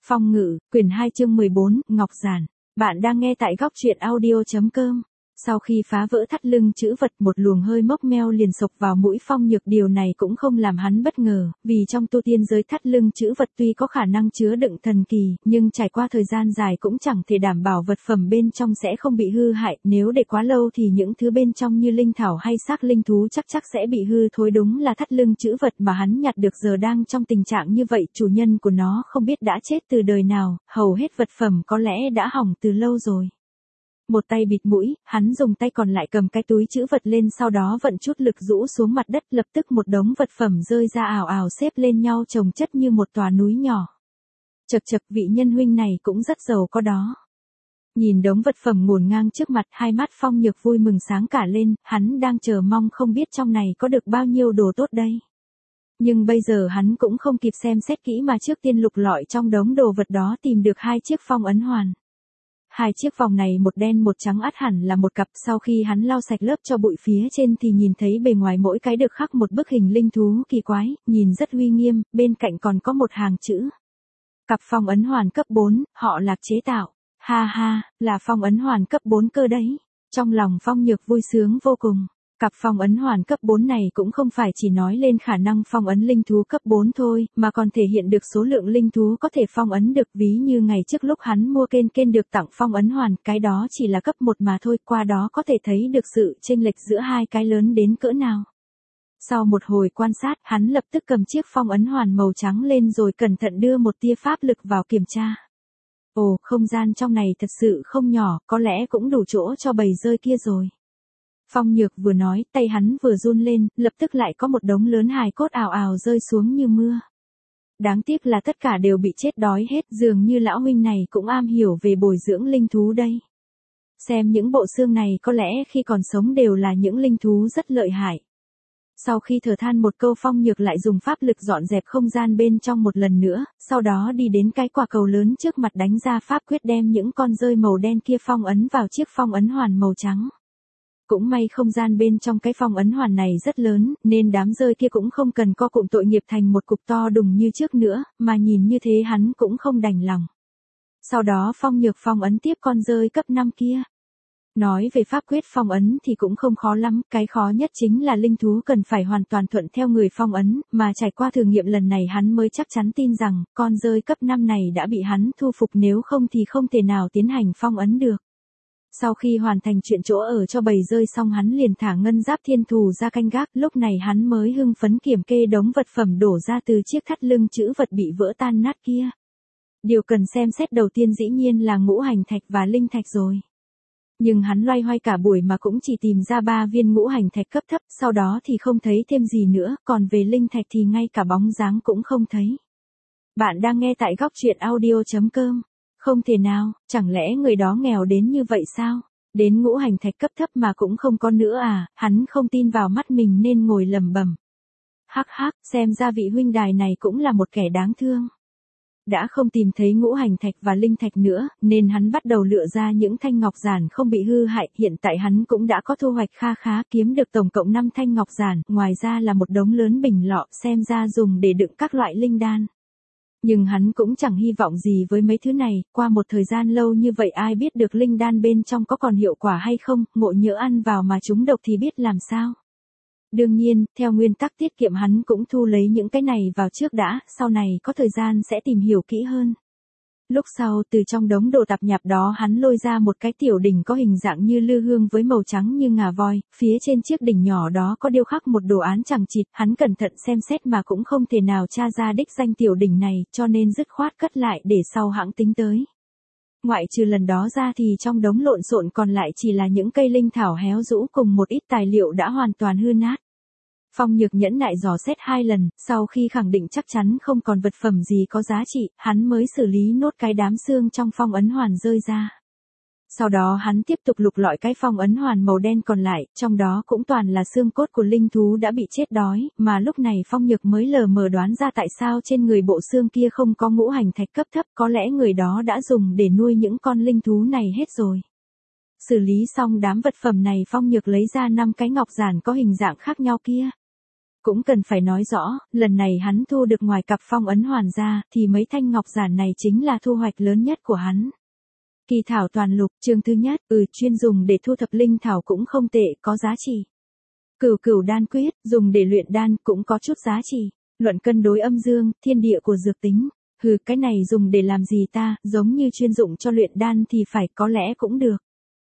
Phong Ngự, quyển 2 chương 14, Ngọc Giản. Bạn đang nghe tại góc truyện audio.com. Sau khi phá vỡ thắt lưng chữ vật, một luồng hơi mốc meo liền sộc vào mũi Phong Nhược, điều này cũng không làm hắn bất ngờ, vì trong tu tiên giới thắt lưng chữ vật tuy có khả năng chứa đựng thần kỳ, nhưng trải qua thời gian dài cũng chẳng thể đảm bảo vật phẩm bên trong sẽ không bị hư hại, nếu để quá lâu thì những thứ bên trong như linh thảo hay xác linh thú chắc sẽ bị hư thối. Đúng là thắt lưng chữ vật mà hắn nhặt được giờ đang trong tình trạng như vậy, chủ nhân của nó không biết đã chết từ đời nào, hầu hết vật phẩm có lẽ đã hỏng từ lâu rồi. Một tay bịt mũi, hắn dùng tay còn lại cầm cái túi trữ vật lên, sau đó vận chút lực rũ xuống mặt đất, lập tức một đống vật phẩm rơi ra ào ào xếp lên nhau chồng chất như một tòa núi nhỏ. Chậc chậc, vị nhân huynh này cũng rất giàu có đó. Nhìn đống vật phẩm ngổn ngang trước mặt, hai mắt Phong Nhược vui mừng sáng cả lên, hắn đang chờ mong không biết trong này có được bao nhiêu đồ tốt đây. Nhưng bây giờ hắn cũng không kịp xem xét kỹ mà trước tiên lục lọi trong đống đồ vật đó tìm được hai chiếc phong ấn hoàn. Hai chiếc vòng này một đen một trắng ắt hẳn là một cặp, sau khi hắn lau sạch lớp cho bụi phía trên thì nhìn thấy bề ngoài mỗi cái được khắc một bức hình linh thú kỳ quái, nhìn rất uy nghiêm, bên cạnh còn có một hàng chữ. Cặp phong ấn hoàn cấp 4, họ Lạc chế tạo. Ha ha, là phong ấn hoàn cấp 4 cơ đấy. Trong lòng Phong Nhược vui sướng vô cùng. Cặp phong ấn hoàn cấp 4 này cũng không phải chỉ nói lên khả năng phong ấn linh thú cấp 4 thôi, mà còn thể hiện được số lượng linh thú có thể phong ấn được, ví như ngày trước lúc hắn mua kên được tặng phong ấn hoàn, cái đó chỉ là cấp 1 mà thôi, qua đó có thể thấy được sự chênh lệch giữa hai cái lớn đến cỡ nào. Sau một hồi quan sát, hắn lập tức cầm chiếc phong ấn hoàn màu trắng lên rồi cẩn thận đưa một tia pháp lực vào kiểm tra. Ồ, không gian trong này thật sự không nhỏ, có lẽ cũng đủ chỗ cho bầy rơi kia rồi. Phong Nhược vừa nói, tay hắn vừa run lên, lập tức lại có một đống lớn hài cốt ào ào rơi xuống như mưa. Đáng tiếc là tất cả đều bị chết đói hết, dường như lão huynh này cũng am hiểu về bồi dưỡng linh thú đây. Xem những bộ xương này có lẽ khi còn sống đều là những linh thú rất lợi hại. Sau khi thở than một câu, Phong Nhược lại dùng pháp lực dọn dẹp không gian bên trong một lần nữa, sau đó đi đến cái quả cầu lớn trước mặt đánh ra pháp quyết đem những con rơi màu đen kia phong ấn vào chiếc phong ấn hoàn màu trắng. Cũng may không gian bên trong cái phong ấn hoàn này rất lớn, nên đám rơi kia cũng không cần co cụm tội nghiệp thành một cục to đùng như trước nữa, mà nhìn như thế hắn cũng không đành lòng. Sau đó Phong Nhược phong ấn tiếp con rơi cấp 5 kia. Nói về pháp quyết phong ấn thì cũng không khó lắm, cái khó nhất chính là linh thú cần phải hoàn toàn thuận theo người phong ấn, mà trải qua thử nghiệm lần này hắn mới chắc chắn tin rằng, con rơi cấp 5 này đã bị hắn thu phục, nếu không thì không thể nào tiến hành phong ấn được. Sau khi hoàn thành chuyện chỗ ở cho bầy rơi xong, hắn liền thả Ngân Giáp Thiên Thù ra canh gác, lúc này hắn mới hưng phấn kiểm kê đống vật phẩm đổ ra từ chiếc thắt lưng chữ vật bị vỡ tan nát kia. Điều cần xem xét đầu tiên dĩ nhiên là ngũ hành thạch và linh thạch rồi. Nhưng hắn loay hoay cả buổi mà cũng chỉ tìm ra 3 viên ngũ hành thạch cấp thấp, sau đó thì không thấy thêm gì nữa, còn về linh thạch thì ngay cả bóng dáng cũng không thấy. Bạn đang nghe tại góc truyện audio.com. Không thể nào, chẳng lẽ người đó nghèo đến như vậy sao? Đến ngũ hành thạch cấp thấp mà cũng không có nữa à? Hắn không tin vào mắt mình nên ngồi lẩm bẩm. Hắc hắc, xem ra vị huynh đài này cũng là một kẻ đáng thương. Đã không tìm thấy ngũ hành thạch và linh thạch nữa, nên hắn bắt đầu lựa ra những thanh ngọc giản không bị hư hại. Hiện tại hắn cũng đã có thu hoạch kha khá, kiếm được tổng cộng 5 thanh ngọc giản, ngoài ra là một đống lớn bình lọ, xem ra dùng để đựng các loại linh đan. Nhưng hắn cũng chẳng hy vọng gì với mấy thứ này, qua một thời gian lâu như vậy ai biết được linh đan bên trong có còn hiệu quả hay không, ngộ nhỡ ăn vào mà trúng độc thì biết làm sao. Đương nhiên, theo nguyên tắc tiết kiệm hắn cũng thu lấy những cái này vào trước đã, sau này có thời gian sẽ tìm hiểu kỹ hơn. Lúc sau từ trong đống đồ tạp nhạp đó hắn lôi ra một cái tiểu đỉnh có hình dạng như lư hương với màu trắng như ngà voi, phía trên chiếc đỉnh nhỏ đó có điêu khắc một đồ án chằng chịt, hắn cẩn thận xem xét mà cũng không thể nào tra ra đích danh tiểu đỉnh này, cho nên dứt khoát cất lại để sau hãng tính tới. Ngoại trừ lần đó ra thì trong đống lộn xộn còn lại chỉ là những cây linh thảo héo rũ cùng một ít tài liệu đã hoàn toàn hư nát. Phong Nhược nhẫn nại dò xét 2 lần, sau khi khẳng định chắc chắn không còn vật phẩm gì có giá trị, hắn mới xử lý nốt cái đám xương trong phong ấn hoàn rơi ra. Sau đó hắn tiếp tục lục lọi cái phong ấn hoàn màu đen còn lại, trong đó cũng toàn là xương cốt của linh thú đã bị chết đói, mà lúc này Phong Nhược mới lờ mờ đoán ra tại sao trên người bộ xương kia không có ngũ hành thạch cấp thấp, có lẽ người đó đã dùng để nuôi những con linh thú này hết rồi. Xử lý xong đám vật phẩm này, Phong Nhược lấy ra 5 cái ngọc giản có hình dạng khác nhau kia. Cũng cần phải nói rõ, lần này hắn thu được ngoài cặp phong ấn hoàn ra, thì mấy thanh ngọc giản này chính là thu hoạch lớn nhất của hắn. Kỳ thảo toàn lục, chương thứ nhất, chuyên dùng để thu thập linh thảo cũng không tệ, có giá trị. Cửu cửu đan quyết, dùng để luyện đan, cũng có chút giá trị. Luận cân đối âm dương, thiên địa của dược tính. Cái này dùng để làm gì ta, giống như chuyên dụng cho luyện đan thì phải, có lẽ cũng được.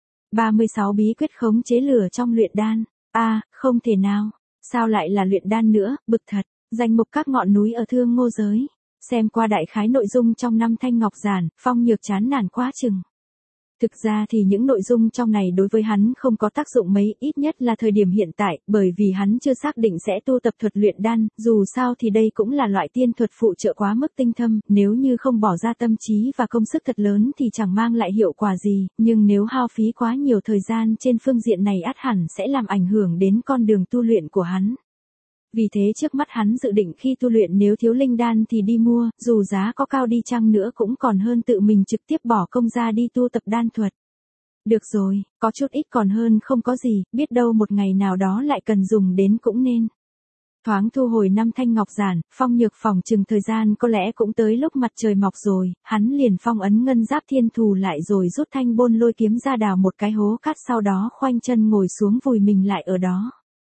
36 bí quyết khống chế lửa trong luyện đan. Không thể nào. Sao lại là luyện đan nữa, bực thật. Danh mục các ngọn núi ở Thương Ngô giới. Xem qua đại khái nội dung trong 5 thanh ngọc giản, Phong Nhược chán nản quá chừng. Thực ra thì những nội dung trong này đối với hắn không có tác dụng mấy, ít nhất là thời điểm hiện tại, bởi vì hắn chưa xác định sẽ tu tập thuật luyện đan, dù sao thì đây cũng là loại tiên thuật phụ trợ quá mức tinh thâm, nếu như không bỏ ra tâm trí và công sức thật lớn thì chẳng mang lại hiệu quả gì, nhưng nếu hao phí quá nhiều thời gian trên phương diện này ắt hẳn sẽ làm ảnh hưởng đến con đường tu luyện của hắn. Vì thế trước mắt hắn dự định khi tu luyện nếu thiếu linh đan thì đi mua, dù giá có cao đi chăng nữa cũng còn hơn tự mình trực tiếp bỏ công ra đi tu tập đan thuật. Được rồi, có chút ít còn hơn không có gì, biết đâu một ngày nào đó lại cần dùng đến cũng nên. Thoáng thu hồi 5 thanh ngọc giản, Phong Nhược phỏng chừng thời gian có lẽ cũng tới lúc mặt trời mọc rồi, hắn liền phong ấn ngân giáp thiên thù lại rồi rút thanh bôn lôi kiếm ra đào một cái hố cát, sau đó khoanh chân ngồi xuống vùi mình lại ở đó.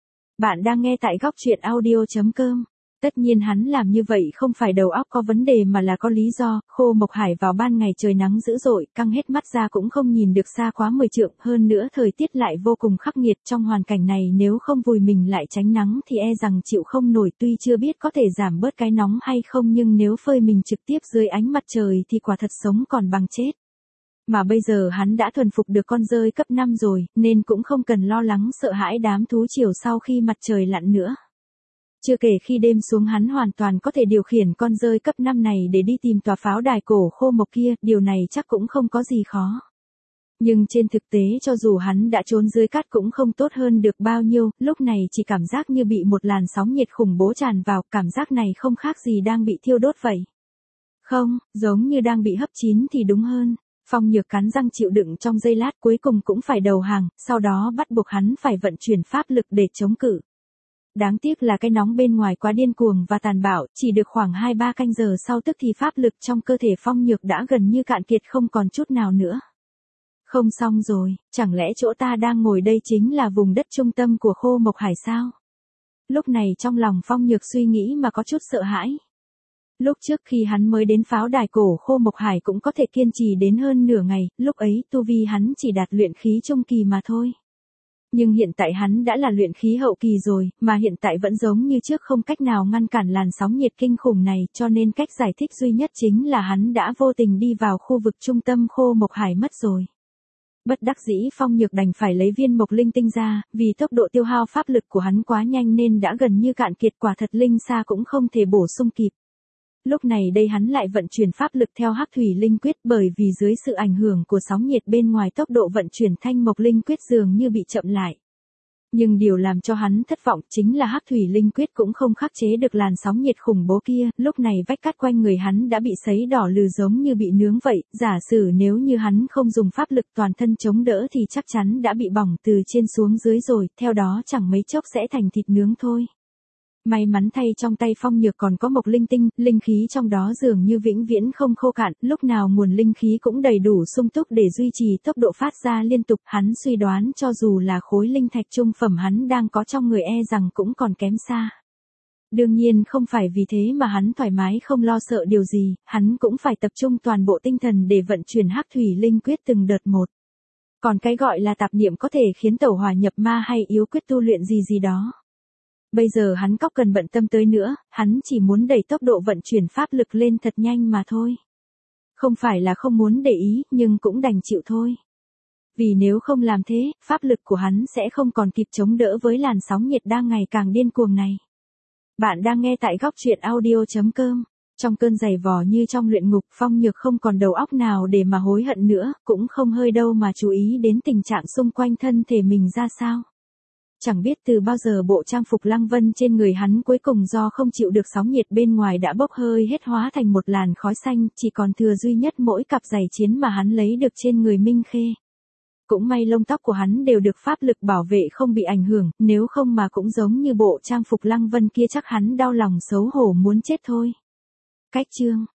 Bạn đang nghe tại góc truyện audio.com. Tất nhiên hắn làm như vậy không phải đầu óc có vấn đề mà là có lý do, Khô Mộc Hải vào ban ngày trời nắng dữ dội, căng hết mắt ra cũng không nhìn được xa quá 10 trượng, hơn nữa thời tiết lại vô cùng khắc nghiệt, trong hoàn cảnh này nếu không vùi mình lại tránh nắng thì e rằng chịu không nổi, tuy chưa biết có thể giảm bớt cái nóng hay không nhưng nếu phơi mình trực tiếp dưới ánh mặt trời thì quả thật sống còn bằng chết. Mà bây giờ hắn đã thuần phục được con rơi cấp 5 rồi, nên cũng không cần lo lắng sợ hãi đám thú triều sau khi mặt trời lặn nữa. Chưa kể khi đêm xuống hắn hoàn toàn có thể điều khiển con rơi cấp 5 này để đi tìm tòa pháo đài cổ Khô Mộc kia, điều này chắc cũng không có gì khó. Nhưng trên thực tế cho dù hắn đã trốn dưới cát cũng không tốt hơn được bao nhiêu, lúc này chỉ cảm giác như bị một làn sóng nhiệt khủng bố tràn vào, cảm giác này không khác gì đang bị thiêu đốt vậy. Không, giống như đang bị hấp chín thì đúng hơn. Phong Nhược cắn răng chịu đựng trong giây lát cuối cùng cũng phải đầu hàng, sau đó bắt buộc hắn phải vận chuyển pháp lực để chống cự. Đáng tiếc là cái nóng bên ngoài quá điên cuồng và tàn bạo, chỉ được khoảng 2-3 canh giờ sau tức thì pháp lực trong cơ thể Phong Nhược đã gần như cạn kiệt không còn chút nào nữa. Không xong rồi, chẳng lẽ chỗ ta đang ngồi đây chính là vùng đất trung tâm của Khô Mộc Hải sao? Lúc này trong lòng Phong Nhược suy nghĩ mà có chút sợ hãi. Lúc trước khi hắn mới đến pháo đài cổ Khô Mộc Hải cũng có thể kiên trì đến hơn nửa ngày, lúc ấy tu vi hắn chỉ đạt luyện khí trung kỳ mà thôi. Nhưng hiện tại hắn đã là luyện khí hậu kỳ rồi, mà hiện tại vẫn giống như trước không cách nào ngăn cản làn sóng nhiệt kinh khủng này, cho nên cách giải thích duy nhất chính là hắn đã vô tình đi vào khu vực trung tâm Khô Mộc Hải mất rồi. Bất đắc dĩ Phong Nhược đành phải lấy viên mộc linh tinh ra, vì tốc độ tiêu hao pháp lực của hắn quá nhanh nên đã gần như cạn kiệt, quả thật linh xa cũng không thể bổ sung kịp. Lúc này đây hắn lại vận chuyển pháp lực theo Hắc Thủy Linh Quyết, bởi vì dưới sự ảnh hưởng của sóng nhiệt bên ngoài tốc độ vận chuyển Thanh Mộc Linh Quyết dường như bị chậm lại. Nhưng điều làm cho hắn thất vọng chính là Hắc Thủy Linh Quyết cũng không khắc chế được làn sóng nhiệt khủng bố kia, lúc này vách cát quanh người hắn đã bị sấy đỏ lừ giống như bị nướng vậy, giả sử nếu như hắn không dùng pháp lực toàn thân chống đỡ thì chắc chắn đã bị bỏng từ trên xuống dưới rồi, theo đó chẳng mấy chốc sẽ thành thịt nướng thôi. May mắn thay trong tay Phong Nhược còn có mộc linh tinh, linh khí trong đó dường như vĩnh viễn không khô cạn, lúc nào nguồn linh khí cũng đầy đủ sung túc để duy trì tốc độ phát ra liên tục, hắn suy đoán cho dù là khối linh thạch trung phẩm hắn đang có trong người e rằng cũng còn kém xa. Đương nhiên không phải vì thế mà hắn thoải mái không lo sợ điều gì, hắn cũng phải tập trung toàn bộ tinh thần để vận chuyển Hắc Thủy Linh Quyết từng đợt một. Còn cái gọi là tạp niệm có thể khiến tẩu hỏa nhập ma hay yếu quyết tu luyện gì đó. Bây giờ hắn cóc cần bận tâm tới nữa, hắn chỉ muốn đẩy tốc độ vận chuyển pháp lực lên thật nhanh mà thôi. Không phải là không muốn để ý, nhưng cũng đành chịu thôi. Vì nếu không làm thế, pháp lực của hắn sẽ không còn kịp chống đỡ với làn sóng nhiệt đang ngày càng điên cuồng này. Bạn đang nghe tại góc truyện audio.com. Trong cơn giày vò như trong luyện ngục, Phong Nhược không còn đầu óc nào để mà hối hận nữa, cũng không hơi đâu mà chú ý đến tình trạng xung quanh thân thể mình ra sao. Chẳng biết từ bao giờ bộ trang phục lăng vân trên người hắn cuối cùng do không chịu được sóng nhiệt bên ngoài đã bốc hơi hết, hóa thành một làn khói xanh, chỉ còn thừa duy nhất mỗi cặp giày chiến mà hắn lấy được trên người Minh Khê. Cũng may lông tóc của hắn đều được pháp lực bảo vệ không bị ảnh hưởng, nếu không mà cũng giống như bộ trang phục Lăng Vân kia chắc hắn đau lòng xấu hổ muốn chết thôi. Cách chương